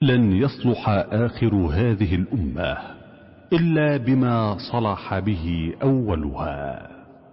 لن يصلح آخر هذه الأمة إلا بما صلح به أولها.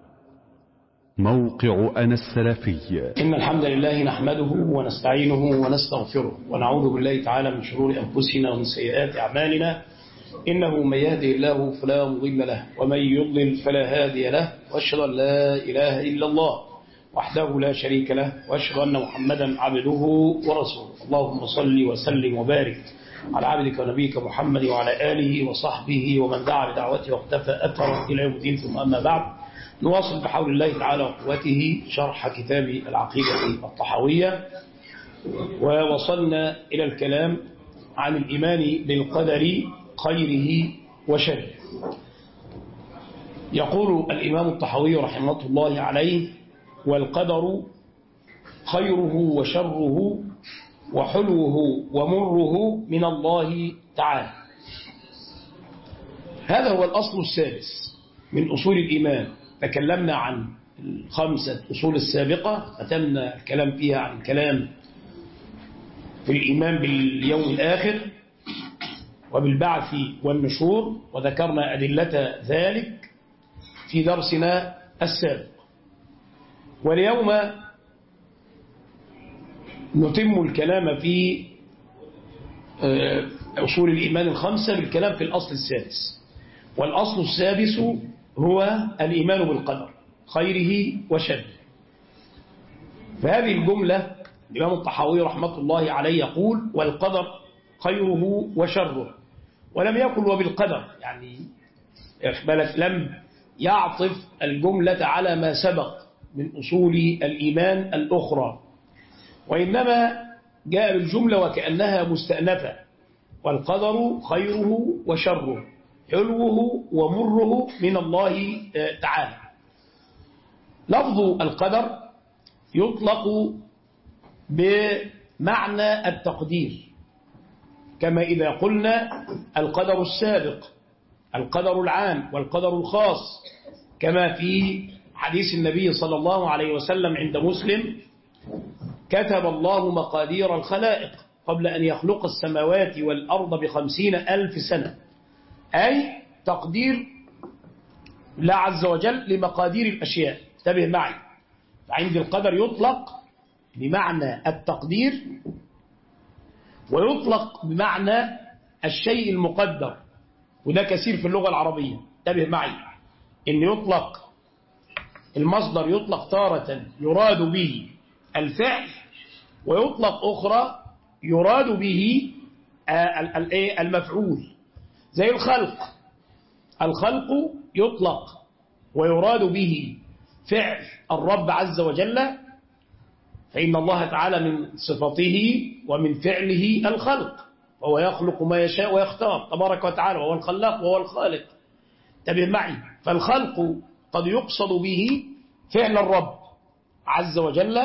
موقع أنا السلفي. إن الحمد لله نحمده ونستعينه ونستغفره ونعوذ بالله تعالى من شرور أنفسنا ومن سيئات أعمالنا. إنه من يهده الله فلا مضل له ومن يضلل فلا هادي له، وأشهد أن لا إله إلا الله وحده لا شريك له، وأشهد أن محمدا عبده ورسوله. اللهم صل وسلم وبارك على عبدك ونبيك محمد وعلى آله وصحبه ومن دعا بدعوته واقتفى أثره إلى يوم الدين. ثم أما بعد، نواصل بحول الله تعالى وقوته شرح كتاب العقيدة الطحاوية، ووصلنا إلى الكلام عن الإيمان بالقدر خيره وشره. يقول الإمام الطحاوي رحمه الله عليه: والقدر خيره وشره وحلوه ومره من الله تعالى. هذا هو الأصل السادس من أصول الإيمان. تكلمنا عن الخمسة أصول السابقة، ختمنا الكلام فيها عن الكلام في الإيمان باليوم الآخر وبالبعث والنشور، وذكرنا أدلة ذلك في درسنا السابق. واليوم نتم الكلام في أصول الإيمان الخمسة بالكلام في الأصل السادس. والأصل السادس هو الإيمان بالقدر خيره وشره. فهذه الجملة الإمام الطحاوي رحمة الله عليه يقول: والقدر خيره وشره، ولم يقل وبالقدر، يعني لم يعطف الجملة على ما سبق من أصول الإيمان الأخرى، وإنما جاء بالجملة وكأنها مستأنفة: والقدر خيره وشره حلوه ومره من الله تعالى. لفظ القدر يطلق بمعنى التقدير، كما إذا قلنا القدر السابق، القدر العام والقدر الخاص، كما في حديث النبي صلى الله عليه وسلم عند مسلم: كتب الله مقادير الخلائق قبل أن يخلق السماوات والأرض ب50,000 سنة، أي تقدير الله عز وجل لمقادير الأشياء. انتبه معي، عند القدر يطلق بمعنى التقدير ويطلق بمعنى الشيء المقدر، وده كثير في اللغة العربية. انتبه معي إن يطلق المصدر، يطلق تارة يراد به الفعل، ويطلق أخرى يراد به المفعول. زي الخلق، الخلق يطلق ويراد به فعل الرب عز وجل، فإن الله تعالى من صفته ومن فعله الخلق، وهو يخلق ما يشاء ويختار تبارك وتعالى، وهو الخلاق وهو الخالق. انتبه معي، فالخلق قد يقصد به فعل الرب عز وجل،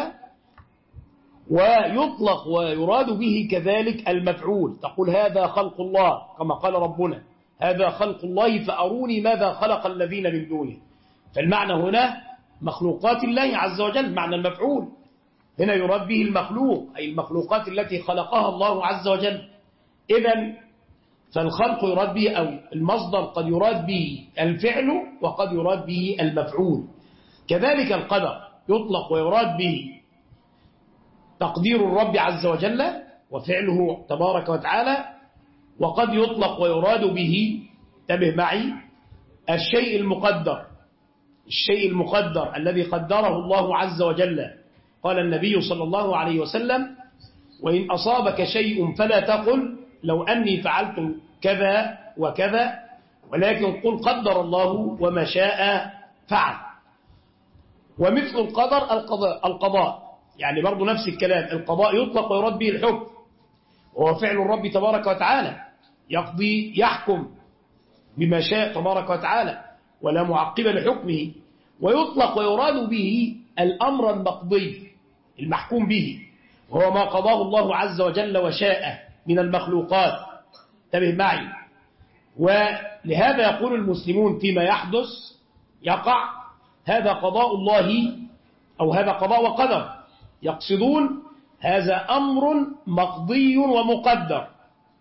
ويطلق ويراد به كذلك المفعول. تقول هذا خلق الله، كما قال ربنا: هذا خلق الله فأروني ماذا خلق الذين من دونه. فالمعنى هنا مخلوقات الله عز وجل، معنى المفعول هنا يراد به المخلوق، أي المخلوقات التي خلقها الله عز وجل. إذن فالخلق يراد به، أو المصدر قد يراد به الفعل وقد يراد به المفعول. كذلك القدر يطلق ويراد به تقدير الرب عز وجل وفعله تبارك وتعالى، وقد يطلق ويراد به، انتبه معي، الشيء المقدر، الشيء المقدر الذي قدره الله عز وجل. قال النبي صلى الله عليه وسلم: وإن أصابك شيء فلا تقل لو أني فعلت كذا وكذا، ولكن قل قدر الله وما شاء فعل. ومثل القدر القضاء، يعني برضو نفس الكلام، القضاء يطلق ويراد به الحكم، وهو فعل الرب تبارك وتعالى، يقضي يحكم بما شاء تبارك وتعالى ولا معقب لحكمه. ويطلق ويراد به الأمر المقضي المحكوم به، وهو ما قضاه الله عز وجل وشاء من المخلوقات. انتبه معي. ولهذا يقول المسلمون فيما يحدث يقع: هذا قضاء الله، أو هذا قضاء وقدر، يقصدون هذا أمر مقضي ومقدر،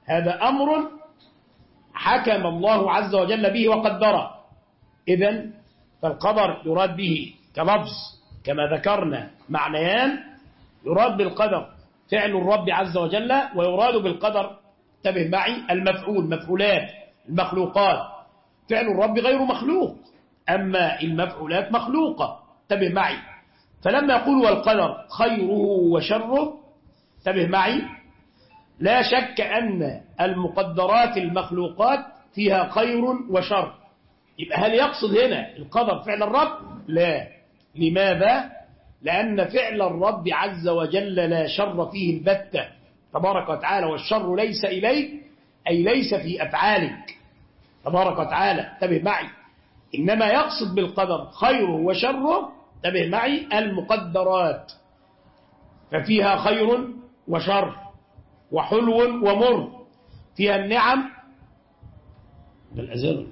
هذا أمر حكم الله عز وجل به وقدره. إذن فالقدر يراد به كلفظ كما ذكرنا معنيان، يراد بالقدر فعل الرب عز وجل، ويراد بالقدر انتبه معي المفعول، مفعولات المخلوقات. فعل الرب غير مخلوق، أما المفعولات مخلوقة، انتبه معي. فلما يقول والقدر خيره وشره، انتبه معي، لا شك أن المقدرات المخلوقات فيها خير وشر. يبقى هل يقصد هنا القدر فعل الرب؟ لا. لماذا؟ لأن فعل الرب عز وجل لا شر فيه البتة تبارك وتعالى، والشر ليس إليك، أي ليس في أفعالك تبارك وتعالى، انتبه معي. إنما يقصد بالقدر خيره وشره، انتبه معي، المقدرات ففيها خير وشر وحلو ومر، فيها النعم بالأزال،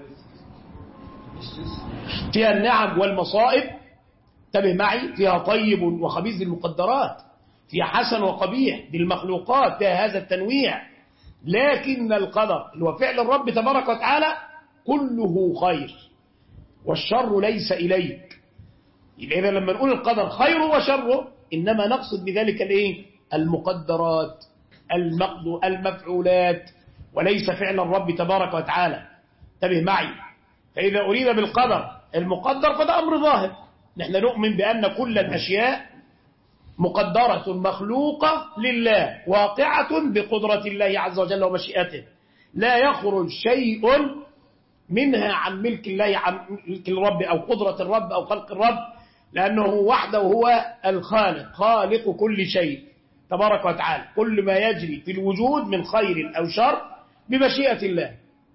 فيها النعم والمصائب، انتبه معي، فيها طيب وخبيث المقدرات، فيها حسن وقبيح بالمخلوقات، فيها هذا التنويع. لكن القدر اللي هو فعل الرب تبارك وتعالى كله خير، والشر ليس إليك. يبقى إذا لما نقول القدر خير وشره، إنما نقصد بذلك الايه؟ المقدرات المفعولات، وليس فعل الرب تبارك وتعالى، انتبه معي. فإذا أريد بالقدر المقدر فده أمر ظاهر، نحن نؤمن بأن كل الأشياء مقدرة مخلوقة لله، واقعة بقدرة الله عز وجل ومشيئته، لا يخرج شيء منها عن ملك الله، عن ملك الرب أو قدرة الرب أو خلق الرب، لأنه وحده هو الخالق، خالق كل شيء تبارك وتعالى. كل ما يجري في الوجود من خير أو شر بمشيئة الله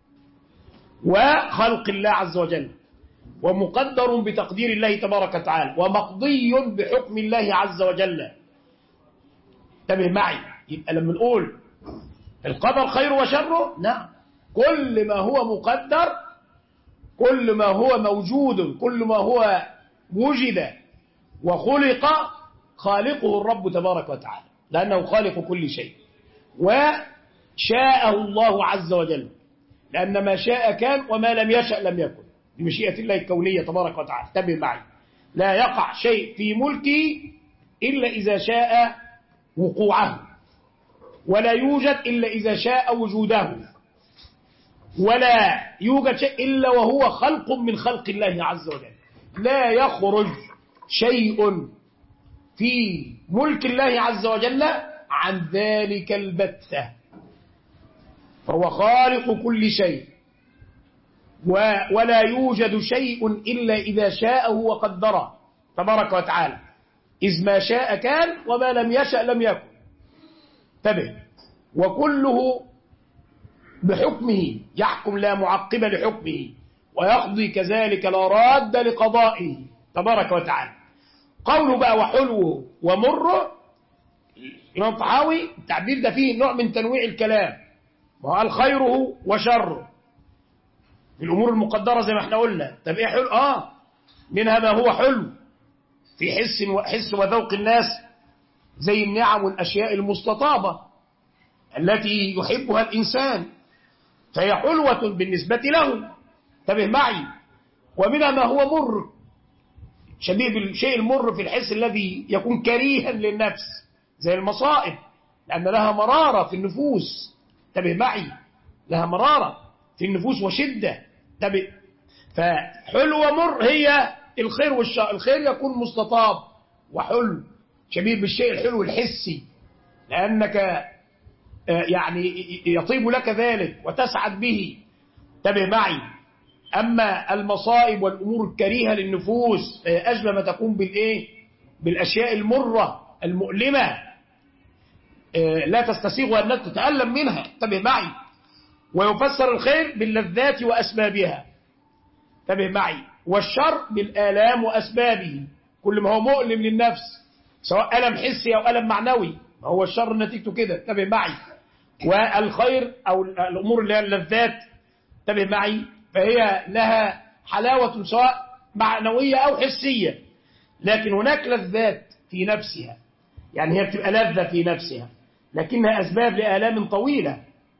وخلق الله عز وجل، ومقدر بتقدير الله تبارك وتعالى، ومقضي بحكم الله عز وجل، انتبه معي. يبقى لما نقول القدر خير وشره، نعم، كل ما هو مقدر، كل ما هو موجود، كل ما هو وجد وخلق، خالقه الرب تبارك وتعالى، لأنه خالق كل شيء، وشاءه الله عز وجل، لأن ما شاء كان وما لم يشأ لم يكن، بمشيئة الله الكونية تبارك وتعالى، انتبه معي. لا يقع شيء في ملكه إلا إذا شاء وقوعه، ولا يوجد إلا إذا شاء وجوده، ولا يوجد شيء إلا وهو خلق من خلق الله عز وجل. لا يخرج شيء في ملك الله عز وجل عن ذلك البتة، فهو خالق كل شيء، ولا يوجد شيء إلا إذا شاءه وقدره تبارك وتعالى، إذ ما شاء كان وما لم يشأ لم يكن، انتبه. وكله بحكمه يحكم، لا معقب لحكمه، ويقضي كذلك لا راد لقضائه تبارك وتعالى. قوله بقى وحلوه ومره، الإمام طحاوي التعبير ده فيه نوع من تنويع الكلام، وقال خيره وشره في الأمور المقدرة زي ما احنا قلنا. طب ايه حلو؟ منها ما هو حلو في حس وذوق الناس، زي النعم والأشياء المستطابة التي يحبها الإنسان، فهي حلوة بالنسبة له، انتبه معي. ومنها ما هو مر، شبيه بالشيء المر في الحس الذي يكون كريها للنفس، زي المصائب، لأن لها مرارة في النفوس، انتبه معي، لها مرارة في النفوس وشدة، انتبه. فحلو ومر هي الخير والشر. الخير يكون مستطاب وحلو، شبيه بالشيء الحلو الحسي، لأنك يعني يطيب لك ذلك وتسعد به، انتبه معي. أما المصائب والأمور الكريهة للنفوس أجل ما تكون بالأشياء المرة المؤلمة، لا تستسيغ أنك تتألم منها، انتبه معي. ويفسر الخير باللذات وأسبابها، انتبه معي، والشر بالآلام وأسبابه، كل ما هو مؤلم للنفس سواء ألم حسي أو ألم معنوي، ما هو الشر نتيجته كده، انتبه معي. والخير أو الأمور اللي هي اللذات، انتبه معي، فهي لها حلاوة سواء معنوية أو حسية، لكن هناك لذات في نفسها، يعني هي بتبقى لذة في نفسها، لكنها أسباب لآلام طويلة،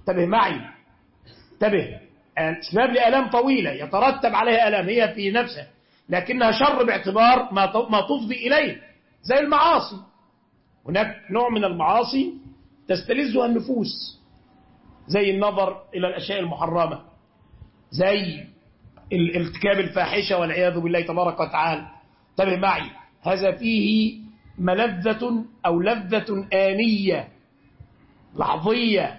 انتبه معي، انتبه. الأسباب لآلام طويلة يترتب عليها آلام هي في نفسها، لكنها شر باعتبار ما تفضي إليه، زي المعاصي. هناك نوع من المعاصي تستلذها النفوس، زي النظر إلى الأشياء المحرمة، زي ارتكاب الفاحشة والعياذ بالله تبارك وتعالى. انتبه معي، هذا فيه ملذة أو لذة آنية لحظية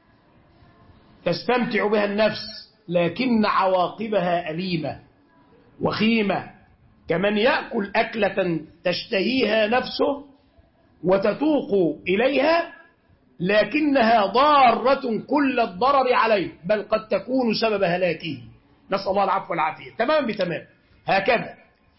تستمتع بها النفس، لكن عواقبها أليمة وخيمة، كمن يأكل أكلة تشتهيها نفسه وتتوق إليها، لكنها ضارة كل الضرر عليه، بل قد تكون سبب هلاكه، نسأل الله العفو والعافية. تمام بتمام. هكذا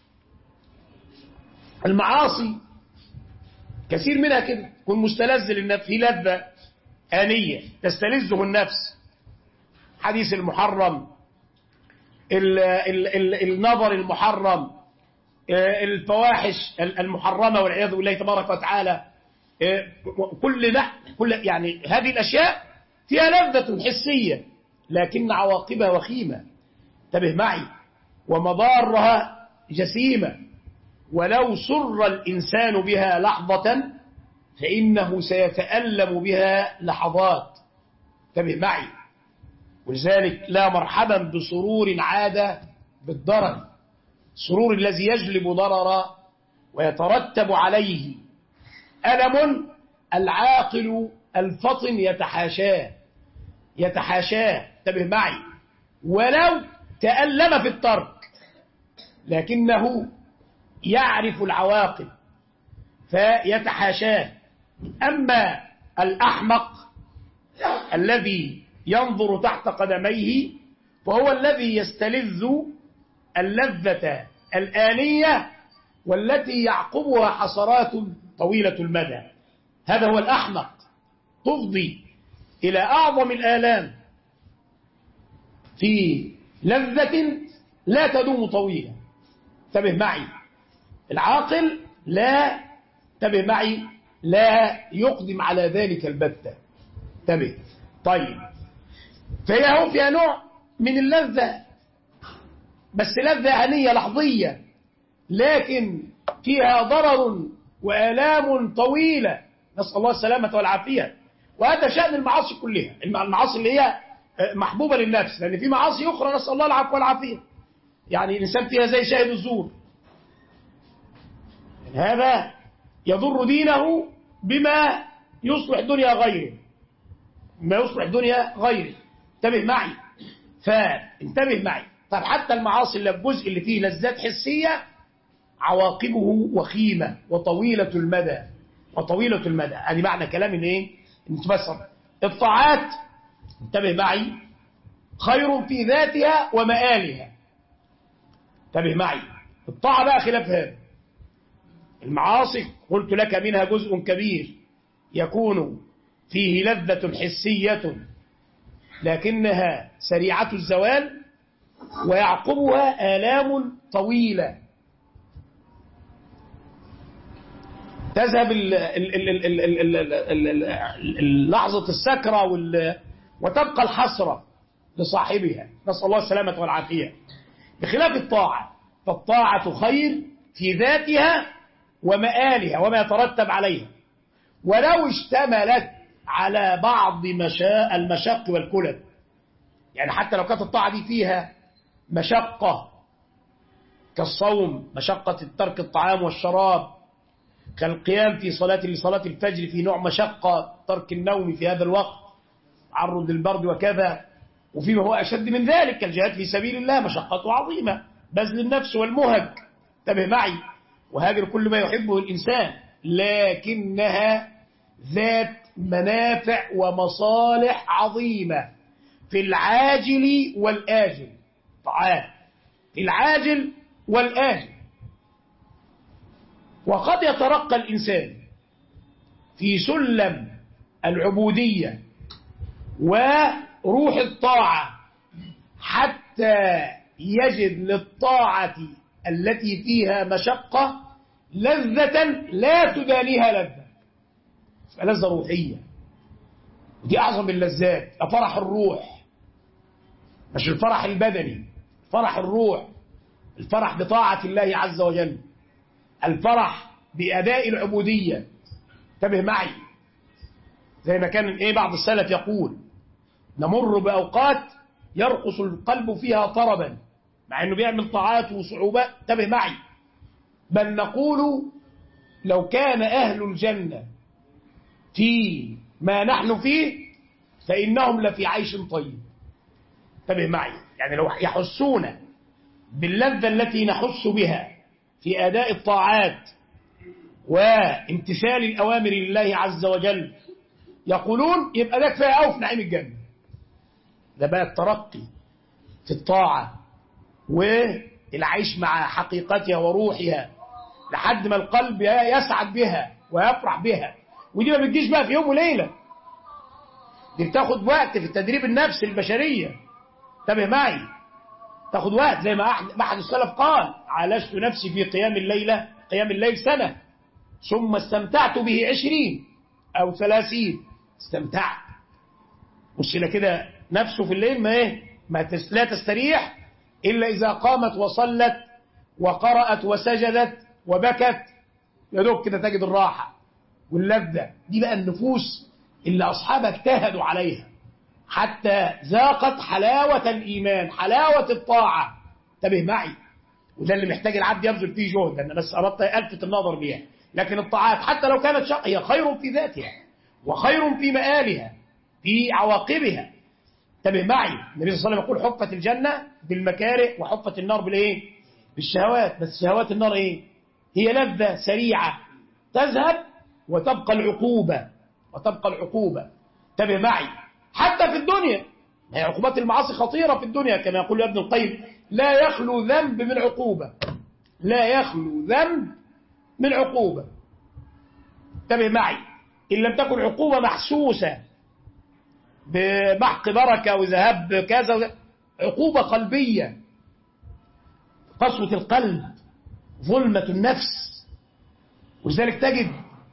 المعاصي كثير منها كده تكون مستلذ للنفس، في لذة آنية تستلذه النفس، حديث المحرم، النظر المحرم، الفواحش المحرمة والعياذ بالله تبارك وتعالى، كل يعني هذه الأشياء فيها لذة حسية لكن عواقبها وخيمة. انتبه معي، ومضارها جسيمة، ولو سر الإنسان بها لحظة فإنه سيتألم بها لحظات. انتبه معي، ولذلك لا مرحبا بسرور عاد بالضرر، السرور الذي يجلب ضررا ويترتب عليه ألم، العاقل الفطن يتحاشاه. انتبه معي، ولو تألم في الترك لكنه يعرف العواقب فيتحاشاه. أما الأحمق الذي ينظر تحت قدميه فهو الذي يستلذ اللذة الآنية والتي يعقبها حسرات طويلة المدى. هذا هو الأحمق، تفضي إلى أعظم الآلام في لذة لا تدوم طويلا. انتبه معي، العاقل لا، انتبه معي، لا يقدم على ذلك البتة. انتبه. طيب، فهي فيها نوع من اللذة، بس لذة آنية لحظية، لكن فيها ضرر وآلام طويلة، نسأل الله السلامة والعافية. وهذا شأن المعاصي كلها، المعاصي اللي هي محبوبة للنفس، لأن في معاصي أخرى نسأل الله العفو والعافية، يعني الإنسان فيها زي شاهد الزور، هذا يضر دينه بما يصلح دنيا غيره، انتبه معي، فانتبه معي. طب حتى المعاصي اللي الجزء اللي فيه لذات حسية عواقبه وخيمة وطويلة المدى. هذه معنى كلام ايه؟ نتفسر الطاعات، انتبه معي، خير في ذاتها ومآلها. انتبه معي، الطاعة بقى خلاف هذا. المعاصي قلت لك منها جزء كبير يكون فيه لذة حسية لكنها سريعة الزوال ويعقبها آلام طويلة، تذهب لحظة السكرة وتبقى الحسرة لصاحبها، نسأل الله السلامة والعافية. بخلاف الطاعة، فالطاعة خير في ذاتها ومآلها وما يترتب عليها، ولو اشتملت على بعض المشق والكلب، يعني حتى لو كانت الطاعة دي فيها مشقة كالصوم، مشقة ترك الطعام والشراب، كالقيام في لصلاة الفجر في نوع مشقة، ترك النوم في هذا الوقت، تعرض للبرد وكذا، وفيما هو أشد من ذلك كالجهاد في سبيل الله، مشقة عظيمة، بذل النفس والمهج. انتبه معي، وهاجر كل ما يحبه الإنسان، لكنها ذات منافع ومصالح عظيمة في العاجل والآجل. طعام في العاجل والآجل. وقد يترقى الإنسان في سلم العبودية وروح الطاعة حتى يجد للطاعة التي فيها مشقة لذة لا تدانيها لذة، لذة روحية. دي أعظم اللذات. فرح الروح، مش الفرح البدني، فرح الروح، الفرح بطاعة الله عز وجل، الفرح بأداء العبودية. انتبه معي، زي ما كان بعض السلف يقول: نمر بأوقات يرقص القلب فيها طربا، مع أنه بيعمل طاعات وصعوبات. انتبه معي، بل نقول لو كان أهل الجنة في ما نحن فيه فإنهم لفي عيش طيب. انتبه معي، يعني لو يحسون باللذة التي نحس بها في أداء الطاعات وامتثال الأوامر لله عز وجل، يقولون يبقى ده كفاية أوي في نعيم الجنة. ده بقى الترقي في الطاعة والعيش مع حقيقتها وروحها لحد ما القلب يسعد بها ويفرح بها. ودي ما بتجيش بقى في يوم وليلة، دي بتاخد وقت في تدريب النفس البشرية. انتبه معي، تاخد وقت، زي ما أحد السلف قال: عالجت نفسي في قيام الليل سنة، ثم استمتعت به 20 أو 30. استمتعت، مش كده نفسه في الليل لا تستريح إلا إذا قامت وصلت وقرأت وسجدت وبكت، يا دوب كده تجد الراحة واللذة. دي بقى النفوس اللي أصحابها اجتهدوا عليها حتى ذاقت حلاوة الإيمان، حلاوة الطاعة. انتبه معي، وده اللي محتاج العبد يبذل فيه جهد. أنا بس أردت ألفت النظر بيها. لكن الطاعات حتى لو كانت شقة هي خير في ذاتها وخير في مآلها في عواقبها. انتبه معي، النبي صلى الله عليه وسلم يقول: حفت الجنة بالمكاره وحفت النار بالشهوات. بس شهوات النار هي لذة سريعة تذهب وتبقى العقوبة. انتبه معي، حتى في الدنيا هي عقوبات المعاصي خطيرة في الدنيا، كما يقول ابن القيم: لا يخلو ذنب من عقوبة، لا يخلو ذنب من عقوبة. انتبه معي، إن لم تكن عقوبة محسوسة بمحق بركة وذهاب كذا، عقوبة قلبية، قسوة القلب، ظلمة النفس. ولذلك تجد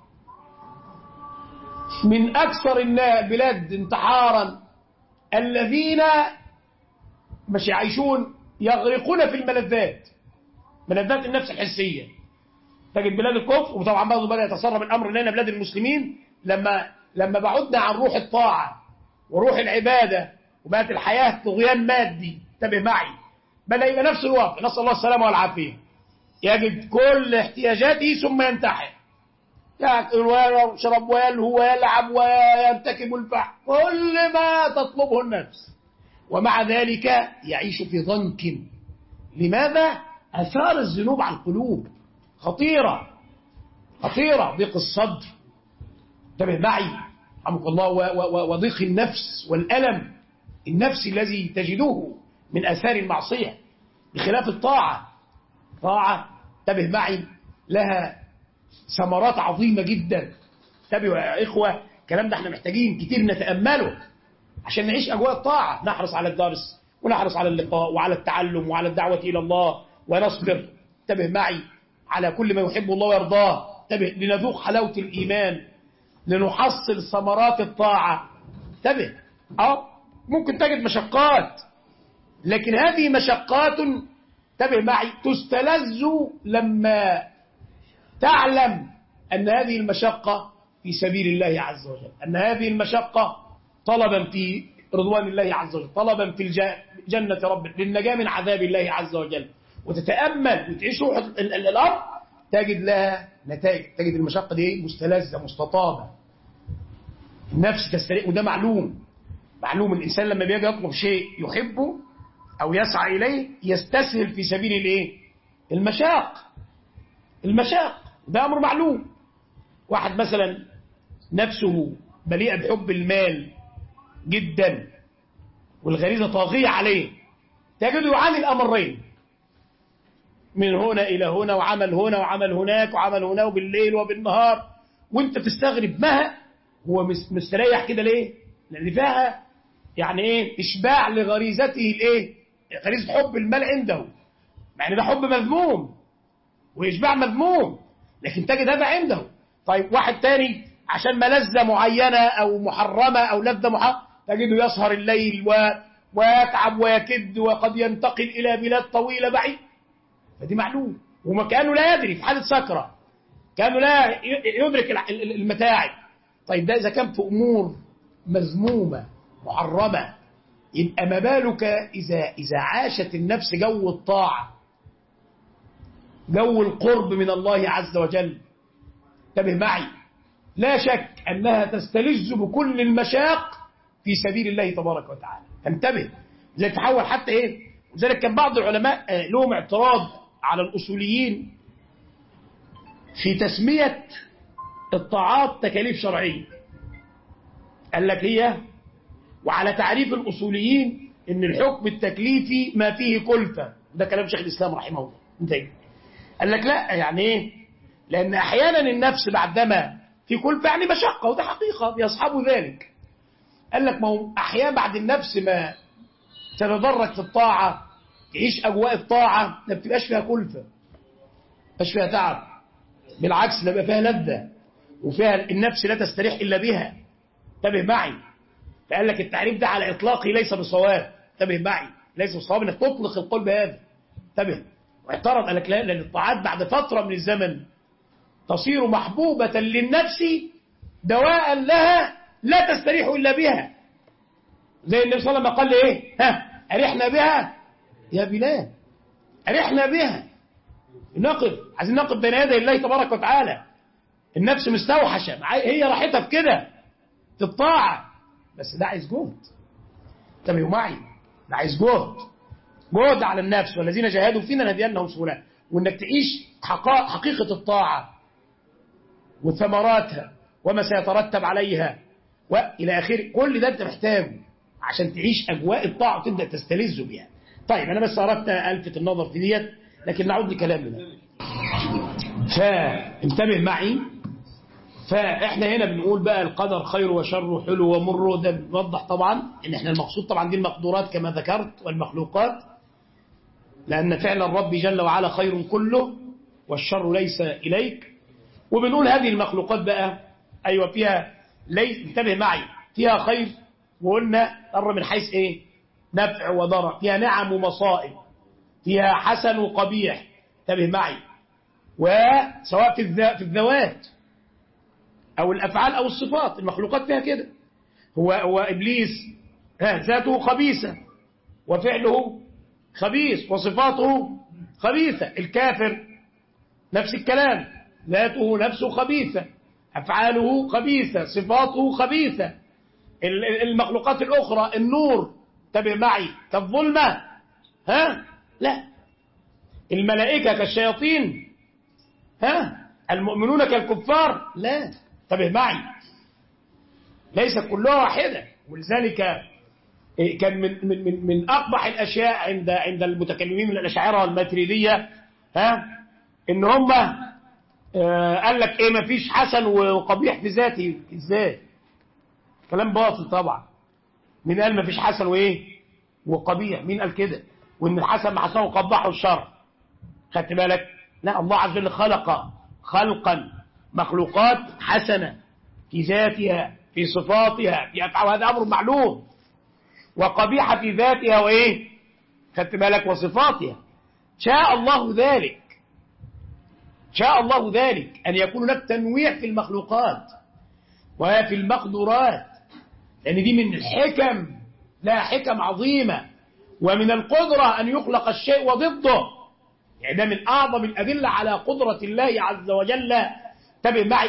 من أكثر البلاد انتحارا الذين مش يعيشون يغرقون في الملذات، ملذات النفس الحسية. تجد بلاد الكفر، وطبعا برضه بدأ يتسرب الأمر لنا بلاد المسلمين، لما بعدنا عن روح الطاعة وروح العبادة وبقت الحياة طغيان مادي. انتبه معي، بدأ يبقى نفس الواقع، نسأل الله السلامة والعافية. يجد كل احتياجاته ثم ينتحر، يأكل ويشرب ويلهو ويلعب ويرتكب الفحش، كل ما تطلبه النفس، ومع ذلك يعيش في ضنك. لماذا؟ أثار الذنوب على القلوب خطيرة، ضيق الصدر. انتبه معي رحمك الله، وضيق النفس والألم النفسي الذي تجده من آثار المعصية، بخلاف الطاعة. انتبه معي لها ثمرات عظيمة جدا. انتبهوا يا إخوة، الكلام ده احنا محتاجين كتير نتأمله عشان نعيش أجواء الطاعة، نحرص على الدرس ونحرص على اللقاء وعلى التعلم وعلى الدعوة إلى الله، ونصبر. انتبه معي على كل ما يحب الله ويرضاه. انتبه، لنذوق حلاوة الإيمان، لنحصل ثمرات الطاعة. انتبه، ممكن تجد مشقات، لكن هذه مشقات انتبه معي تستلذ لما تعلم أن هذه المشقة في سبيل الله عز وجل، أن هذه المشقة طلبا في رضوان الله عز وجل، طلبا في جنة ربك، للنجاة من عذاب الله عز وجل. وتتأمل وتعيش روح الأرض تجد لها نتائج، تجد المشقة دي مستلذة مستطابة، النفس تستريح. وده معلوم الإنسان لما بيجي يطلب شيء يحبه أو يسعى إليه يستسهل في سبيل المشاق، ده أمر معلوم. واحد مثلا نفسه مليئة بحب المال جدا والغريزة طاغية عليه، تجده يعاني الأمرين، من هنا إلى هنا، وعمل هنا وعمل هناك وعمل هنا، وبالليل وبالنهار، وانت تستغرب ما هو مستريح كده ليه؟ لأن فيها يعني إشباع لغريزته غريزة حب المال عنده، يعني ده حب مذموم وإشباع مذموم، لكن تجد هذا عنده. طيب واحد تاني عشان ملذة معينة أو محرمة أو لذة محرمة، تجده يسهر الليل ويتعب ويكد وقد ينتقل إلى بلاد طويلة بعيد. فدي معلوم، وما كانوا لا يدري في حالة سكرة، كانوا لا يدرك المتاعب. طيب ده إذا كان في أمور مذمومة محرمة، يبقى ما بالك إذا عاشت النفس جو الطاعة، جو القرب من الله عز وجل. انتبه معي، لا شك أنها تستلذ بكل المشاق في سبيل الله تبارك وتعالى. انتبه، زي تحول حتى إيه. لذلك كان بعض العلماء لهم اعتراض على الأصوليين في تسمية الطاعات تكاليف شرعية. قال لك هي، وعلى تعريف الأصوليين إن الحكم التكليفي ما فيه كلفة. ده كلام شيخ الإسلام رحمه الله. انتهي. قال لك لا، يعني إيه؟ لأن أحيانا النفس بعدما في كلفة يعني مشقة، وده حقيقة يصحب ذلك. قال لك ما هو أحيانا بعد النفس ما تتدرج في الطاعة، تعيش أجواء الطاعة، ما بتبقاش فيها كلفة، ما بتبقاش فيها تعب، بالعكس ده بقى فيها لذة، وفيها النفس لا تستريح إلا بها. انتبه معي. فقال لك التعريف ده على إطلاقه ليس بصواب. انتبه معي، ليس بصواب انك تطلق القول بهذا. انتبه. واعترض قال لك لا، لأن الطاعات بعد فترة من الزمن تصير محبوبة للنفس دواء لها لا تستريح إلا بها. زي النبي صلى الله عليه وسلم قال لي إيه؟ أرحنا بها يا بلال، أرحنا بها. عايزين نقف بين يدي الله تبارك وتعالى. النفس مستوحشة، هي راحتها في كده، في الطاعة، بس ده عايز جهد. انتبهوا معي، ده عايز جهد على النفس. والذين جاهدوا فينا لنهدينهم سبلنا. وانك تعيش حقيقة الطاعة وثمراتها وما سيترتب عليها والى اخره، كل ده انت محتاجه عشان تعيش اجواء الطاعة وتبدا تستلذ بها. طيب انا بس اردت الفت النظر في ديت، لكن نعود لكلامنا. فانتبه معي. فاحنا هنا بنقول بقى القدر خير وشر، حلو ومر. ده بيوضح طبعا ان احنا المقصود طبعا دي المقدورات كما ذكرت والمخلوقات، لان فعل الرب جل وعلا خير كله والشر ليس اليك. وبنقول هذه المخلوقات بقى ايوه فيها انتبه معي، فيها خير، وقلنا قرر من حيث ايه؟ نفع وضرر. فيها نعم ومصائب، فيها حسن وقبيح. انتبه معي. وسواء في الذوات أو الأفعال أو الصفات، المخلوقات فيها كده. هو إبليس ذاته خبيثة وفعله خبيث وصفاته خبيثة. الكافر نفس الكلام، ذاته نفسه خبيثة، أفعاله خبيثة، صفاته خبيثة. المخلوقات الأخرى النور، انتبه معي، كالظلمة لا. الملائكة كالشياطين، المؤمنون كالكفار لا. انتبه معي، ليس كلها واحدة. ولذلك كان من أقبح الأشياء عند المتكلمين من الأشاعرة والماتريدية إن هم قال لك إيه؟ ما فيش حسن وقبيح في ذاته. إزاي؟ كلام باطل طبعا. مين قال ما فيش حسن وإيه وقبيح؟ مين قال كده؟ وإن الحسن مع حسن وقبحه الشر. خدت بالك؟ لا، الله عز وجل خلق خلقا مخلوقات حسنة في ذاتها، في صفاتها، في أفعالها، هذا أمر معلوم. وقبيحة في ذاتها وإيه؟ خدت بالك؟ وصفاتها. شاء الله ذلك، شاء الله ذلك أن يكون لك تنويع في المخلوقات وفي المقدورات، لأن دي من الحكم، لا حكم عظيمة. ومن القدرة أن يخلق الشيء وضده، يعني ده من أعظم الأدلة على قدرة الله عز وجل. انتبه معي،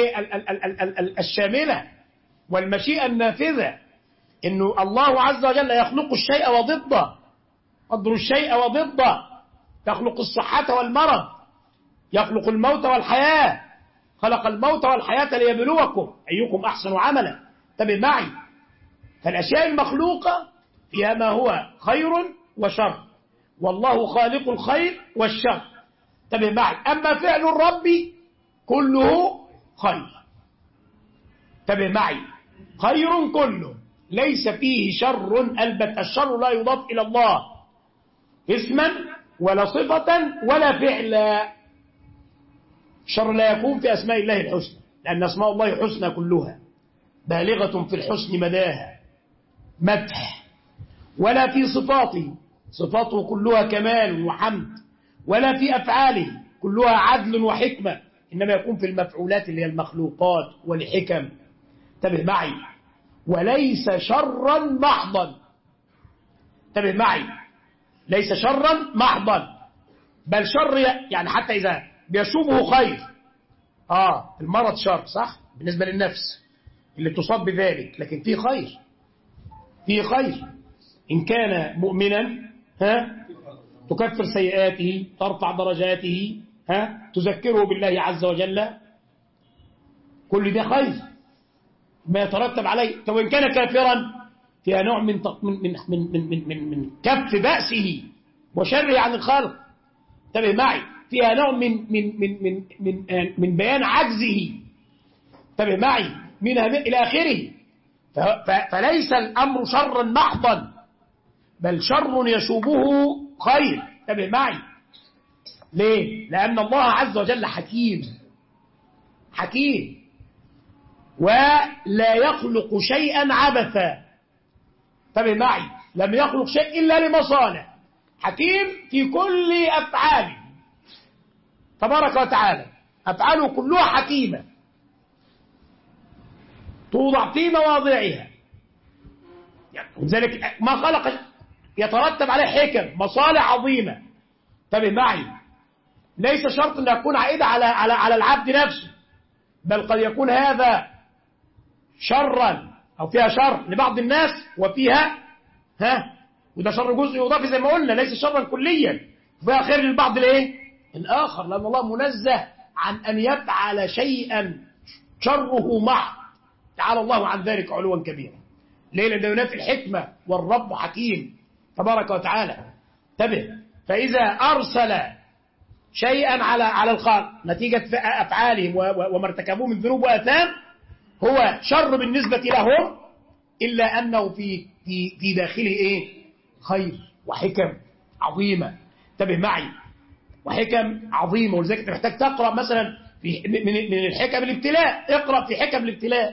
الشاملة والمشيئة النافذة، إنه الله عز وجل يخلق الشيء وضده، قدر الشيء وضده، يخلق الصحة والمرض، يخلق الموت والحياة، خلق الموت والحياة ليبلوكم أيكم أحسن عملا. انتبه معي، فالأشياء المخلوقة فيها ما هو خير وشر، والله خالق الخير والشر. انتبه معي. أما فعل الرب كله خير، انتبه معي، خير كله، ليس فيه شر. البتة الشر لا يضاف إلى الله اسما ولا صفة ولا فعلا. الشر لا يكون في أسماء الله الحسنى. لأن أسماء الله الحسنى كلها بالغة في الحسن مداها مدح، ولا في صفاته، صفاته كلها كمال وحمد، ولا في أفعاله كلها عدل وحكمة، إنما يكون في المفعولات اللي هي المخلوقات والحكم. انتبه معي، وليس شرا محضا. انتبه معي، ليس شرا محضا، بل شر يعني حتى إذا بيشوبه خير. المرض شر صح بالنسبة للنفس اللي تصاب بذلك، لكن فيه خير، فيه خير. إن كان مؤمنا تكفر سيئاته، ترفع درجاته، تذكره بالله عز وجل، كل ده خير ما يترتب عليه. وإن كان كافرا فيها نوع من من كف بأسه وشره عن الخلق. انتبه معي، فيها نوع من بيان عجزه. انتبه معي، منها إلى آخره. فليس الأمر شرا محضا، بل شر يشوبه خير. انتبه معي، ليه؟ لأن الله عز وجل حكيم، حكيم ولا يخلق شيئا عبثا. انتبه معي، لم يخلق شيء إلا لمصالح، حكيم في كل أفعاله تبارك وتعالى، أفعاله كلها حكيمة توضع في مواضعها. ولذلك ما خلق يترتب عليه حكم مصالح عظيمة. انتبه معي، ليس شرط أن يكون عائدة على العبد نفسه، بل قد يكون هذا شرا أو فيها شر لبعض الناس، وفيها وده شر جزء إضافي زي ما قلنا، ليس شرا كليا، وفيها خير للبعض الآخر، لأن الله منزه عن أن يفعل شيئا شره محض، تعالى الله عن ذلك علوا كبيرا. ليه؟ لأنه ينافي الحكمة، والرب حكيم تبارك وتعالى. انتبه، فإذا أرسل شيئا على الخلق نتيجة أفعالهم وما ارتكبوه من ذنوب وآثام، هو شر بالنسبة لهم، إلا أنه في داخله خير وحكم عظيمة. انتبه معي، وحكم عظيمة. ولذلك محتاج تقرأ مثلا من الحكم الابتلاء، اقرأ في حكم الابتلاء.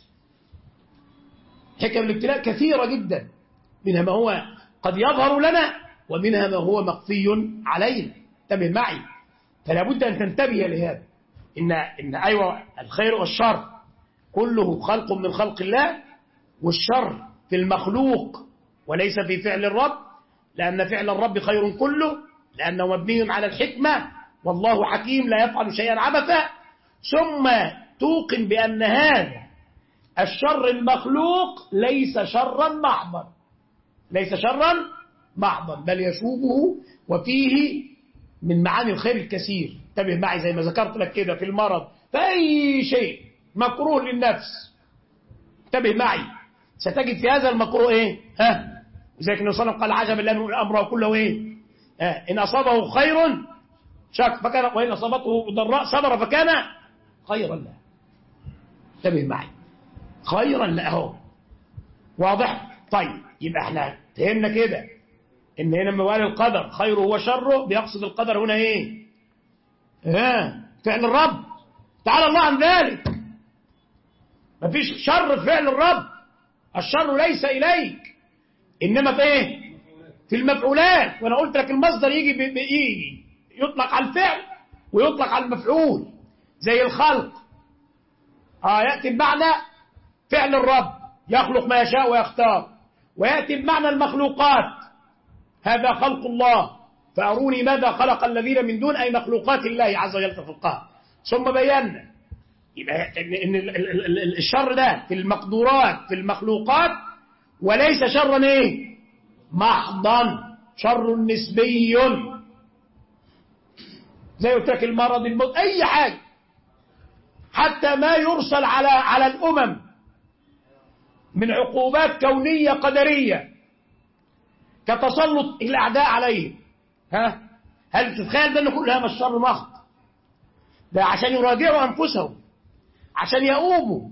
حكم الابتلاء كثيرة جدا، منها ما هو قد يظهر لنا، ومنها ما هو مخفي علينا. انتبه معي، فلا بد أن تنتبه لهذا، إن أيوة الخير والشر كله خلق من خلق الله، والشر في المخلوق وليس في فعل الرب، لأن فعل الرب خير كله، لأنه مبني على الحكمة، والله حكيم لا يفعل شيئا عبثا. ثم توقن بأن هذا الشر المخلوق ليس شرا محضا، ليس شرا محضا، بل يشوبه وفيه من معاني الخير الكثير. انتبه معي، زي ما ذكرت لك كده في المرض، فأي شيء مكروه للنفس انتبه معي ستجد في هذا المكروه لذلك النبي صلى الله عليه وسلم قال عجبا لمن امره كله ان اصابه خير شك فكان، وان اصابته ضراء صبر فكان خيرا له. انتبه معي، خيرا له. واضح؟ طيب، يبقى احنا فهمنا كده ان هنا لما قال القدر خيره وشره، بيقصد القدر هنا فعل الرب، تعالى الله عن ذلك. مفيش شر في فعل الرب، الشر ليس إليك، إنما في المفعولات. وأنا قلت لك المصدر يجي يطلق على الفعل ويطلق على المفعول، زي الخلق يأتي بمعنى فعل الرب، يخلق ما يشاء ويختار، ويأتي بمعنى المخلوقات، هذا خلق الله فأروني ماذا خلق الذين من دون، أي مخلوقات الله عز وجل تخلقها. ثم بينا إن الشر ده في المقدورات في المخلوقات، وليس شرا محضا، شر نسبي، زي قلت لك المرض، الموت، أي حاجة، حتى ما يرسل على الأمم من عقوبات كونية قدرية كتسلط الأعداء عليهم. هل تتخيل ده أن كلها مش شر محض؟ ده عشان يراجعوا أنفسهم، عشان يؤوبوا.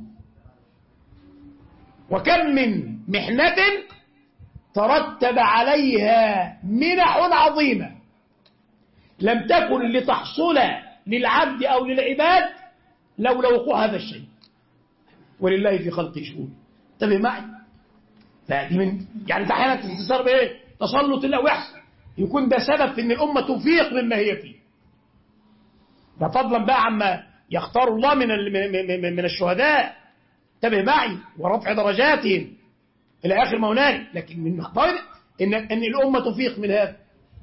وكم من محنة ترتب عليها منح عظيمة لم تكن لتحصل للعبد أو للعباد لولا وقوع هذا الشيء. ولله في خلقه شؤون. انتبه معي. فدي من يعني احيانا تستثار بايه؟ تسلط الله ويحصل يكون ده سبب في ان الامه تفيق مما هي فيه. ده فضلا بقى عما يختار الله من الشهداء. انتبه معي. ورفع درجاتهم الى اخر ما هنالك. لكن من مقتضى ان الامه تفيق من هذا،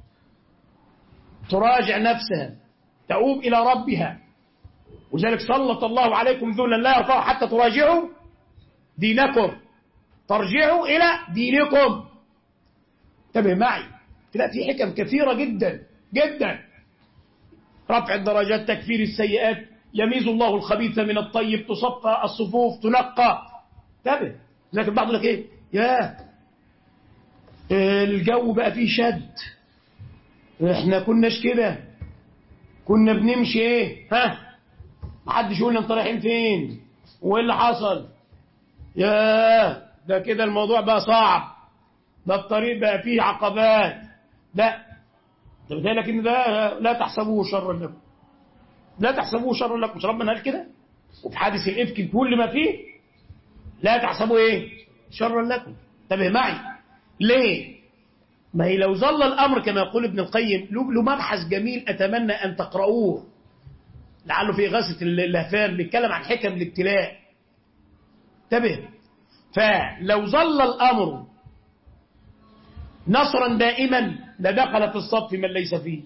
تراجع نفسها، تؤوب الى ربها. وذلك سلط الله عليكم ذلا لا يرفعوا حتى تراجعوا دينكم، ترجعوا الى دينكم. انتبه معي. تلاقي في حكم كثيره جدا جدا. رفع الدرجات، تكفير السيئات، يميز الله الخبيث من الطيب، تصفى الصفوف، تنقى. انتبه. لكن البعض يقول لك ايه؟ يا الجو بقى فيه شد، احنا كناش كده، كنا بنمشي ايه؟ محدش يقول لنا انت رايحين فين؟ وايه اللي حصل؟ يا ده كده الموضوع بقى صعب، ده الطريق بقى فيه عقبات. لا، ده بيتهيألك ان ده لا تحسبوه شرا لكم، لا تحسبوه شرا لكم. مش ربنا قال كده؟ وفي حادث الافك كل ما فيه لا تحسبوا ايه؟ شرا لكم. انتبه معي. ليه؟ ما هي لو ظل الامر كما يقول ابن القيم، له مبحث جميل اتمنى ان تقرؤوه لعله في إغاثة اللهفان، بيتكلم عن حكم الابتلاء. انتبه. فلو ظل الأمر نصرا دائما لدخل في الصف من ليس فيه.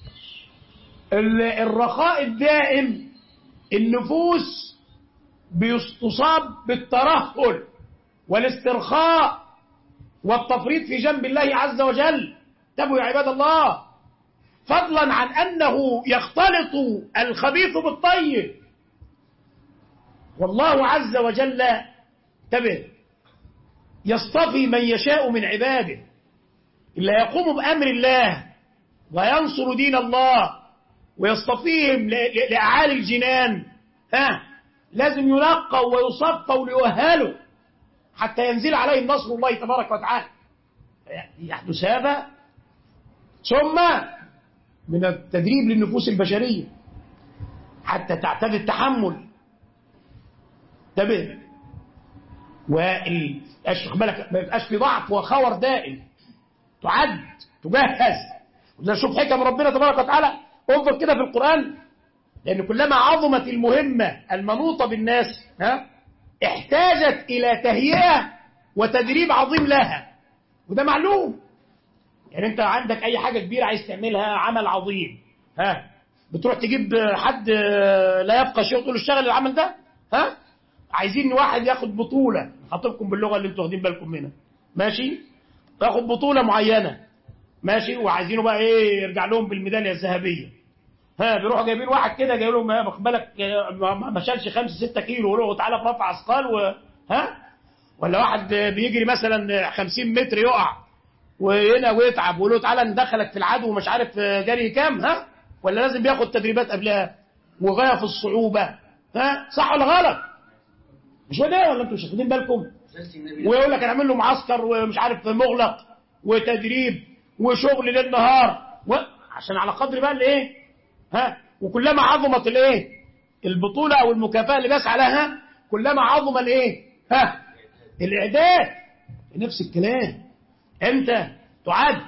الرخاء الدائم النفوس بيستصاب بالترهل والاسترخاء والتفريط في جنب الله عز وجل. انتبهوا يا عباد الله. فضلا عن أنه يختلط الخبيث بالطيب. والله عز وجل انتبه يصطفي من يشاء من عباده، اللي يقوم بأمر الله وينصر دين الله ويصطفيهم لأعالي الجنان، لازم ينقوا ويصفوا ويؤهلوا حتى ينزل عليهم نصر الله تبارك وتعالى. يحدث هذا ثم من التدريب للنفوس البشرية حتى تعتاد التحمل. انتبه. بالك ما يبقاش في ضعف وخور دائم، تعد تجهز. وده شوف حكم ربنا تبارك وتعالى. انظر كده في القرآن، لأن كلما عظمت المهمة المنوطة بالناس احتاجت إلى تهيئة وتدريب عظيم لها. وده معلوم. يعني انت عندك اي حاجة كبيرة عايز تعملها، عمل عظيم، بتروح تجيب حد لا يبقى شيء وتقول له اشتغل العمل ده. عايزين واحد ياخد بطولة، خاطبكم باللغة اللي انتوا واخدين بالكم منها، ماشي؟ ياخد بطولة معينة، ماشي؟ وعايزينه بقى ايه؟ يرجع لهم بالميدالية الذهبية. بيروحوا جايبين واحد كده جاي لهم واخد بالك ما شالش 5-6 كيلو، ويقولوا تعالى في رفع اثقال ولا واحد بيجري مثلا 50 متر يقع وهنا ويتعب، ويقول له تعالى ندخلك في العدو ومش عارف جري كام، ولا لازم بياخد تدريبات قبلها وغايه في الصعوبه، صح ولا غلط؟ مش هو ده ولا انتوا مش واخدين بالكم؟ ويقول لك هنعمل له معسكر ومش عارف مغلق وتدريب وشغل ليل نهار عشان على قدر بقى الايه؟ وكلما عظمت الايه؟ البطوله او المكافاه اللي بيسعى لها كلما عظم الايه؟ الاعداد. نفس الكلام. انت تعد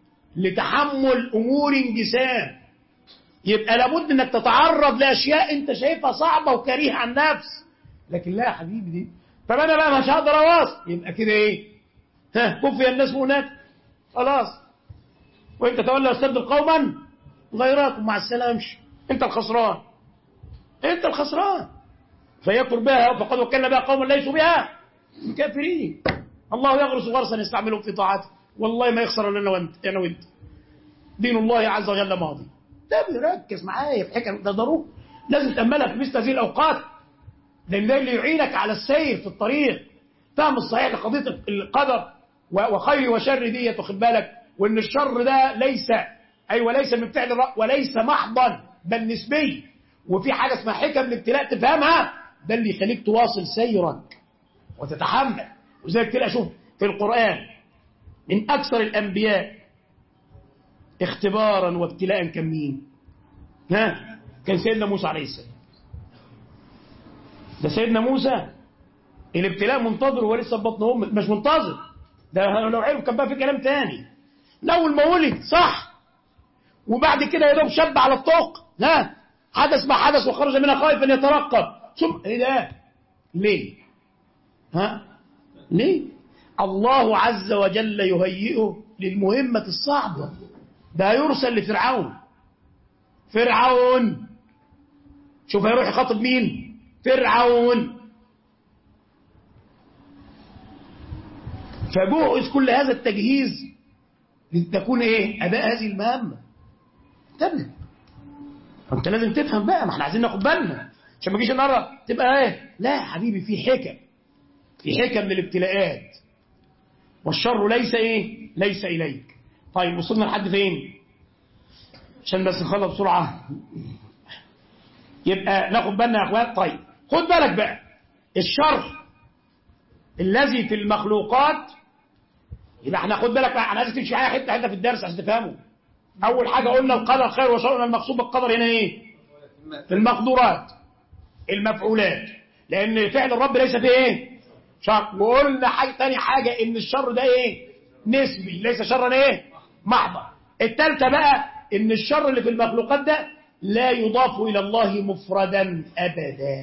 لتحمل امور انجسام، يبقى لابد انك تتعرض لاشياء انت شايفها صعبه وكريهه عن نفس. لكن لا يا حبيبي دي، طب انا بقى مش هقدر اواصل، يبقى كده ايه؟ كفي الناس هناك خلاص، وانت تولى يستبدل قوما غيركم مع السلامه، امشي، انت الخسران، انت الخسران. فيكفر بها فقد وكلنا بها قوما ليسوا بها كافرين. الله يغرس غرسا يستعملهم في طاعته، والله ما يخسر لنا وانت انا وانت. دين الله عز وجل ماضي. ده بيركز معايا في حكم ده ضروري، لازم تأملها في مثل هذه الأوقات، لأن ده اللي يعينك على السير في الطريق. فهم الصحيح لقضية القدر وخير وشر دي، واخد بالك، وإن الشر ده ليس من فعل الرب وليس محضا بل نسبي، وفي حاجة اسمها حكم الابتلاء تفهمها، ده اللي يخليك تواصل سيرك وتتحمل. وزيك تلاقي شوف في القرآن من أكثر الأنبياء اختبارا وابتلاء كان مين؟ كان سيدنا موسى عليه السلام. ده سيدنا موسى الابتلاء منتظر وهو لسه في بطن امه، مش منتظر، ده لو عرف كان بقى في كلام تاني. اول ما ولد صح، وبعد كده يا دوب شب على الطوق، ها حدث ما حدث وخرج منها خائفا يترقب، ثم ايه ده؟ ليه؟ ها؟ ليه؟ الله عز وجل يهيئه للمهمة الصعبة. ده يرسل لفرعون. فرعون شوف هيروح يخاطب مين؟ فرعون. فجهز كل هذا التجهيز لتكون ايه؟ اداء هذه المهمة. انتبه، انت لازم تفهم بقى، ما احنا عايزين ناخد بالنا عشان ما تجيش النهارده تبقى ايه؟ لا يا حبيبي، في حكم، في حكم للابتلاءات، والشر ليس ايه؟ ليس اليك. طيب وصلنا لحد فين؟ عشان بس نخلص بسرعه. يبقى ناخد بالنا يا اخوان. طيب خد بالك بقى، الشر الذي في المخلوقات، يبقى احنا خد بالك بقى، انا عايزك تمشي معايا حته حته في الدرس عشان تفهموا. اول حاجه قلنا القدر خير وشر، قلنا المقصود بالقدر هنا ايه؟ في المقدورات، المفعولات، لان فعل الرب ليس فيه ايه؟ شر. وقلنا حاجه ثاني حاجه ان الشر ده ايه؟ نسبي، ليس شرا ايه؟ محض. الثالثه بقى ان الشر اللي في المخلوقات ده لا يضاف الى الله مفردا ابدا،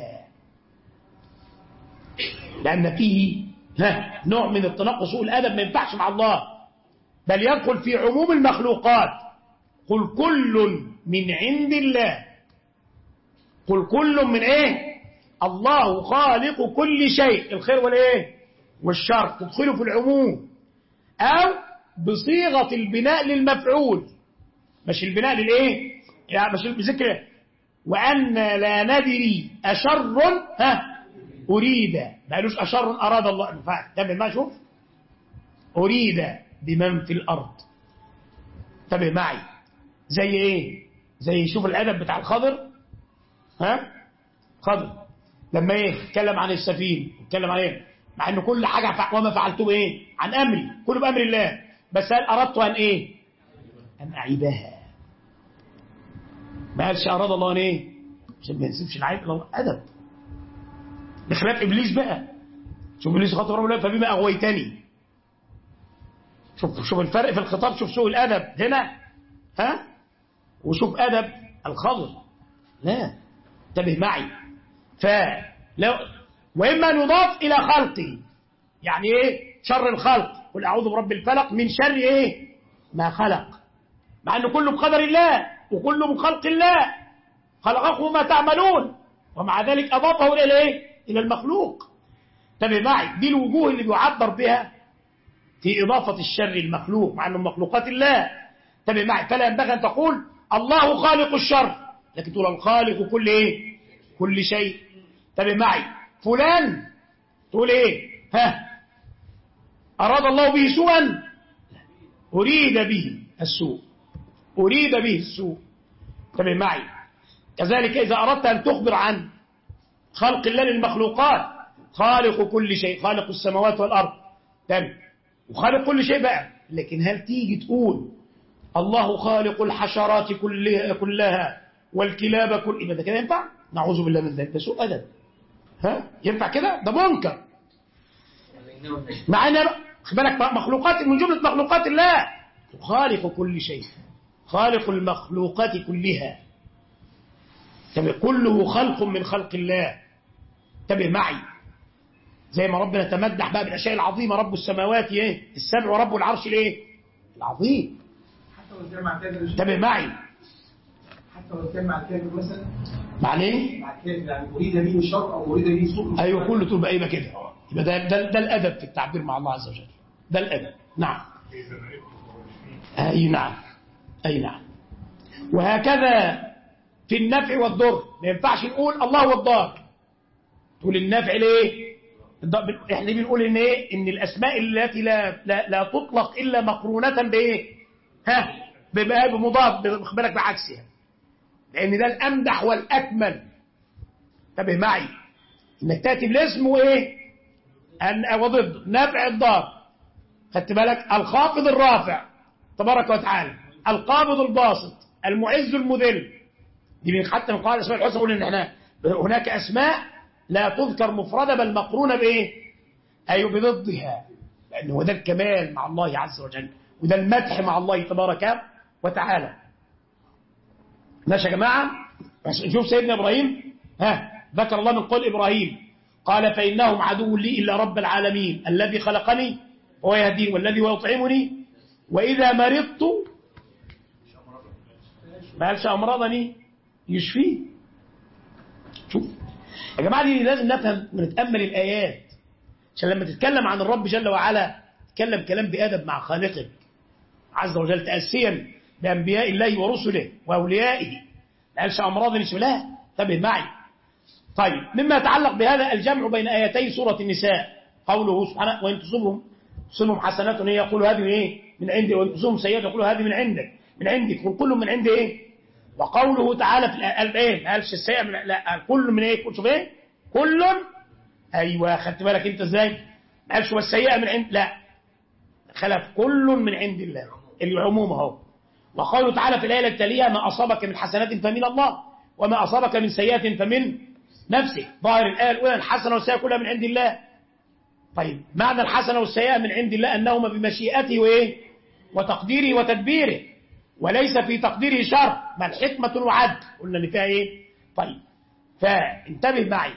لان فيه نوع من التنقص والادب ما ينفعش مع الله، بل يدخل في عموم المخلوقات. قل كل من عند الله، قل كل من ايه؟ الله خالق كل شيء، الخير والايه؟ والشر، تدخله في العموم. او بصيغه البناء للمفعول، مش البناء للايه؟ يعني مش بذكر وان لا ندري اشر اريد، ما قالوش اشر اراد الله. انتبه ما شوف، اريد بمن في الارض. انتبه معي، زي ايه؟ زي شوف الادب بتاع الخضر، خضر لما ايه اتكلم عن السفينه، اتكلم عن ايه؟ مع ان كل حاجه وما فعلته ايه؟ عن امري، كله بامر الله، بس هل اردت ان ايه؟ ان اعيبها. ما قالش اراد الله ان ايه؟ عشان ما ينسبش العيب الى الله، ادب. بخلاف ابليس بقى، شوف ابليس خاطب رب الله فبما اغويتني. شوف الفرق في الخطاب، شوف سوء الادب هنا وشوف ادب الخضر. لا انتبه معي. فلو واما ان يضاف الى خلقه، يعني ايه؟ شر الخلق، قل اعوذ برب الفلق من شر ايه؟ ما خلق، مع انه كله بقدر الله وكله من خلق الله، خلقكم ما تعملون، ومع ذلك اضافه الى ايه؟ الى المخلوق. انتبه معي، دي الوجوه اللي بيعبر بها في اضافه الشر المخلوق، مع انه مخلوقات الله. انتبه معي، فلا ينبغي ان تقول الله خالق الشر، لكن تقول الخالق كل ايه؟ كل شيء. انتبه معي، فلان تقول ايه؟ اراد الله به سوءا، اريد به السوء، اريد به السوء. انتبه معي. كذلك اذا اردت ان تخبر عن خلق الله للمخلوقات، خالق كل شيء، خالق السماوات والارض، تمام، وخالق كل شيء بقى. لكن هل تيجي تقول الله خالق الحشرات كلها والكلاب يبقى ده كده ينفع؟ نعوذ بالله من ذلك، ده سوء ادب. ينفع كده؟ ده منكر. مع ان خد بالك مخلوقات من جمله مخلوقات الله، خالق كل شيء، خالق المخلوقات كلها، كله خلق من خلق الله. انتبه معي، زي ما ربنا تمدح بقى بالاشياء العظيمه، رب السماوات ايه؟ السبع، ورب العرش الايه؟ العظيم. انتبه معي، حتى لو كان مع الكافر مثلا، معنى ايه؟ مع الكافر يعني اريد به الشر او اريد به السوء. ايوه كله تبقى ايه كده. يبقى ده الادب في التعبير مع الله عز وجل، ده الادب. نعم. اي نعم، اي نعم. وهكذا في النفع والضر، ما ينفعش نقول الله هو الضار، تقول النفع ليه؟ احنا بنقول ان ايه؟ ان الاسماء التي لا تطلق الا مقرونة بايه؟ بمضاف، خد بالك بعكسها، لان ده الامدح والاكمل. انتبه معي، انك تاتي بالاسم وايه؟ وضد نفع الضار. خدت بالك؟ الخافض الرافع تبارك وتعالى، القابض الباسط، المعز المذل. دي حتى من قواعد الاسماء الحسنى، نقول ان احنا هناك اسماء لا تذكر مفردة بل مقرونة بإيه؟ أي بضدها، لأنه ده الكمال مع الله عز وجل، وده المدح مع الله تبارك وتعالى. ماشي يا جماعة؟ شوف سيدنا إبراهيم ذكر الله من قول إبراهيم قال فإنهم عدو لي إلا رب العالمين الذي خلقني وهو يهدين والذي هو يطعمني وإذا مرضت ما قالش أمرضني يشفيه. شوف يا جماعة دي لازم نفهم ونتأمل الآيات عشان لما تتكلم عن الرب جل وعلا تتكلم كلام بأدب مع خالقك عز وجل تأسيا بأنبياء الله ورسله وأوليائه. ما قالش أمراضني يشفيه، لا، انتبه معي. طيب مما يتعلق بهذا الجمع بين آيتي سورة النساء قوله سبحانه وإن تصبهم حسنات يقول هذه إيه من عندي وإن تصبهم سيئات يقول هذه من عندك كل من عند إيه. وقوله تعالى في الآية ما قالش السيئة لا كل من إيه شوف إيه كل أيوة خدت بالك أنت إزاي ما قالش والسيئة من عند لا خلف كل من عند الله العموم أهو. وقوله تعالى في الآية التالية ما أصابك من حسنات فمن الله وما أصابك من سيئات فمن نفسك. ظاهر الآية الأولى الحسنة والسيئة كلها من عند الله. طيب معنى الحسنة والسيئة من عند الله أنهما بمشيئته وإيه وتقديره وتدبيره وليس في تقديره شر بل حكمة وعدل قلنا اللي فيها إيه. طيب فانتبه معي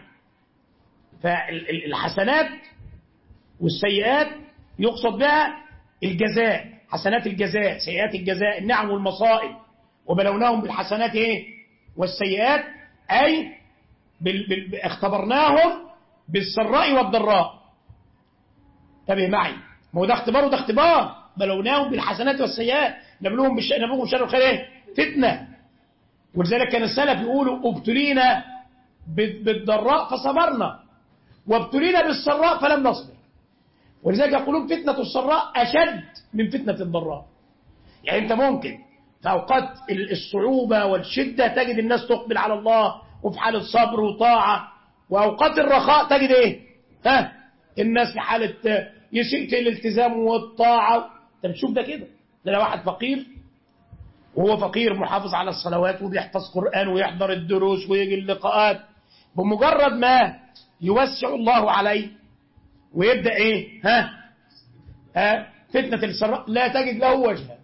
فالحسنات والسيئات يقصد بها الجزاء حسنات الجزاء سيئات الجزاء النعم والمصائب وبلوناهم بالحسنات إيه والسيئات أي اختبرناهم بالسراء والضراء. انتبه معي ما هو ده اختبار وده اختبار بلوناهم بالحسنات والسيئات نبلوهم بالشر والخير ايه فتنه. ولذلك كان السلف يقولوا ابتلينا بالضراء فصبرنا وابتلينا بالسراء فلم نصبر. ولذلك يقولون فتنه السراء اشد من فتنه الضراء. يعني انت ممكن في اوقات الصعوبه والشده تجد الناس تقبل على الله وفي حاله صبر وطاعه واوقات الرخاء تجد ايه الناس في حاله يسيء الالتزام والطاعه. انت بتشوف ده كده ده لو واحد فقير وهو فقير محافظ على الصلوات وبيحفظ قرآن ويحضر الدروس ويجي اللقاءات بمجرد ما يوسع الله عليه ويبدأ ايه فتنة السراء لا تجد له وجها.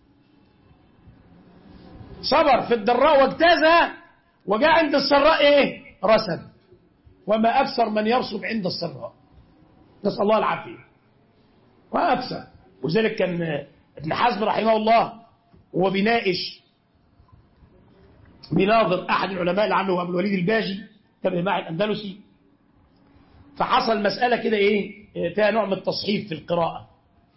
صبر في الضراء واجتازها وجاء عند السراء ايه رسب. وما أكثر من يرسب عند السراء نسأل الله العافية وأكثر. وذلك كان ابن حزم رحمه الله وهو بيناظر أحد العلماء اللي عنه أبو الوليد الباجي تبع معي الأندلسي فحصل مسألة كده إيه فيها نوع من التصحيف في القراءة.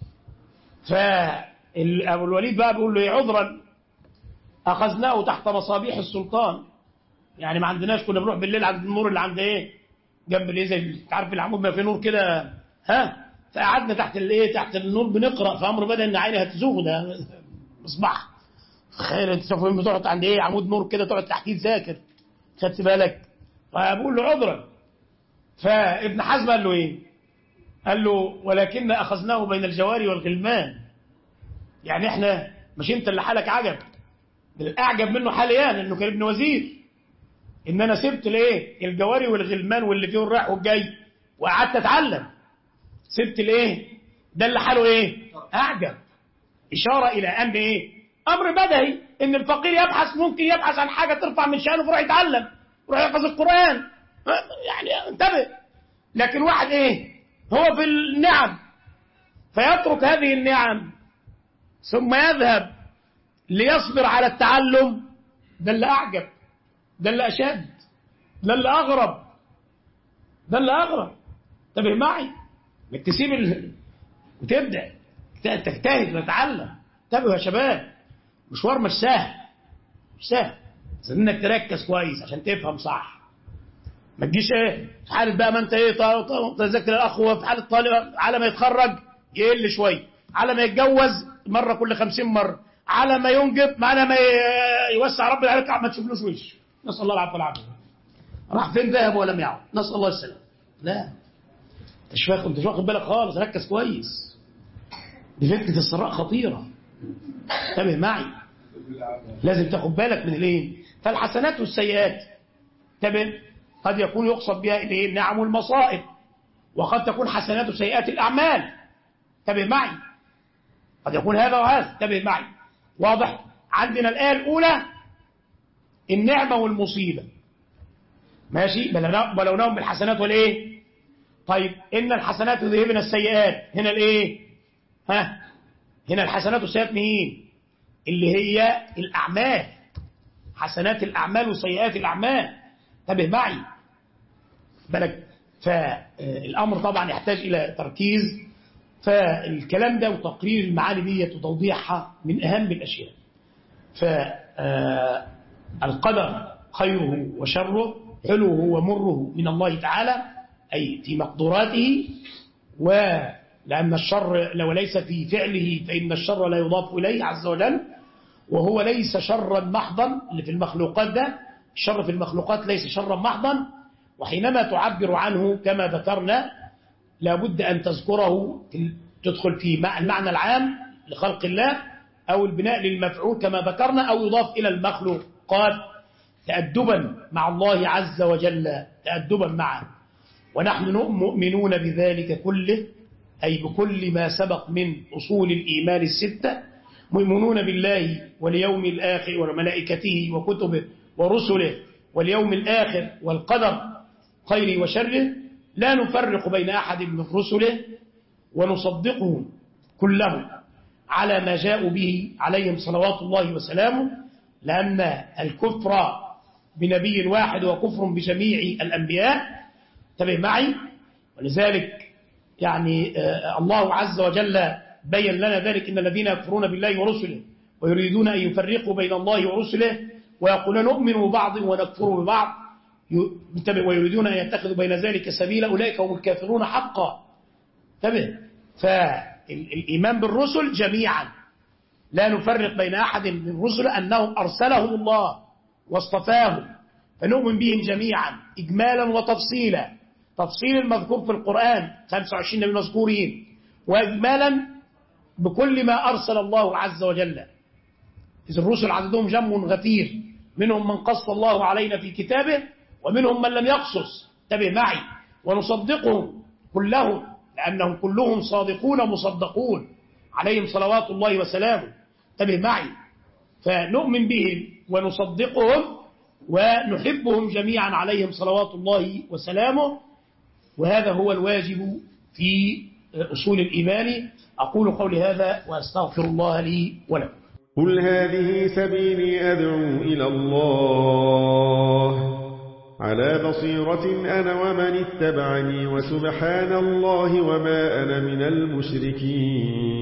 فأبو الوليد بقى بيقول له عذرا أخذناه تحت مصابيح السلطان يعني ما عندناش كنا بنروح بالليل عند النور اللي عند إيه جنب الإيه زي تعرف العمود ما في نور كده فقعدنا تحت النور بنقرأ فأمر بدأ إن عيني هتزوغ ده مصباح تخيل انت شوف بتقعد عند ايه عمود نور كده تقعد تحتيه تذاكر خدت بالك. فبقول له عذرا. فابن حزم قال له ايه قال له ولكن اخذناه بين الجواري والغلمان. يعني احنا مش انت اللي حالك عجب الاعجب منه حاليا انه كان ابن وزير ان انا سبت الايه الجواري والغلمان واللي فيه الرايح والجاي وقعدت اتعلم سبت الايه ده اللي حاله ايه اعجب. اشاره الى ان ايه امر بدهي ان الفقير ممكن يبحث عن حاجه ترفع من شانه فيروح يتعلم يروح يحفظ القران يعني انتبه. لكن واحد ايه هو في النعم فيترك هذه النعم ثم يذهب ليصبر على التعلم ده اللي اعجب ده اللي اشد ده اللي اغرب انتبه معي تسيب وتبدا تجتهد وتتعلم. انتبهوا يا شباب مشوار مش سهل لازم انك تركز كويس عشان تفهم صح. ما تجيش ايه في حاله بقى ما انت ايه تذاكر الاخوه في حاله طالب على ما يتخرج يقل شويه على ما يتجوز مره كل 50 مره على ما ينجب على ما يوسع ربنا عليك ما تشوفلوش وش. نسال الله العفو والعافيه. راح فين ذهب ولم يعد نسال الله السلام. لا انت مش واخد بالك خالص ركز كويس دي فتنه السراء خطيره انتبه معي لازم تاخد بالك من الايه. فالحسنات والسيئات انتبه قد يكون يقصد بها النعم والمصائب، وقد تكون حسنات وسيئات الأعمال. انتبه معي، قد يكون هذا وهذا، انتبه معي. واضح؟ عندنا الآية الأولى النعمة والمصيبة، ماشي، بلوناهم بالحسنات والإيه؟ طيب إن الحسنات يذهبن السيئات، هنا الإيه؟ هنا الحسنات والسيئات مين؟ اللي هي الأعمال، حسنات الأعمال وسيئات الأعمال. انتبه معي بالك. فالأمر طبعا يحتاج إلى تركيز، فالكلام ده وتقرير المعاني دي وتوضيحها من أهم الأشياء. فالقدر خيره وشره، حلوه ومره من الله تعالى، أي في مقدوراته، ولأن الشر لو ليس في فعله فإن الشر لا يضاف إليه عز وجل، وهو ليس شرا محضا. اللي في المخلوقات ده الشر في المخلوقات ليس شرا محضا، وحينما تعبر عنه كما ذكرنا لابد أن تذكره، تدخل في المعنى العام لخلق الله أو البناء للمفعول كما ذكرنا، أو يضاف إلى المخلوقات تأدبا مع الله عز وجل، تأدبا معه. ونحن مؤمنون بذلك كله، أي بكل ما سبق من أصول الإيمان الستة، مؤمنون بالله واليوم الآخر وملائكته وكتبه ورسله واليوم الآخر والقدر خيره وشره، لا نفرق بين أحد من رسله، ونصدقهم كلهم على ما جاءوا به عليهم صلوات الله وسلامه، لأن الكفر بنبي واحد وكفر بجميع الأنبياء. انتبه معي. ولذلك يعني الله عز وجل بين لنا ذلك، إن الذين يكفرون بالله ورسله ويريدون أن يفرقوا بين الله ورسله ويقولون نؤمن ببعض ونكفر ببعض ويريدون أن يتخذوا بين ذلك سبيلا، أولئك هم الكافرون حقا. انتبه. فالإيمان بالرسل جميعا، لا نفرق بين أحد من الرسل، أنهم أرسلهم الله واصطفاهم، فنؤمن بهم جميعا إجمالا وتفصيلا. تفصيل المذكور في القرآن 25 نبي مذكورين، وإجمالا بكل ما أرسل الله عز وجل. إذ الرسل عددهم جم غفير، منهم من قص الله علينا في كتابه ومنهم من لم يقصص. انتبه معي. ونصدقهم كلهم لأنهم كلهم صادقون مصدقون عليهم صلوات الله وسلامه. انتبه معي. فنؤمن بهم ونصدقهم ونحبهم جميعا عليهم صلوات الله وسلامه، وهذا هو الواجب في أصول الإيمان. أقول قولي هذا وأستغفر الله لي ولكم. قل هذه سبيلي أدعو إلى الله على بصيرة أنا ومن اتبعني، وسبحان الله وما أنا من المشركين.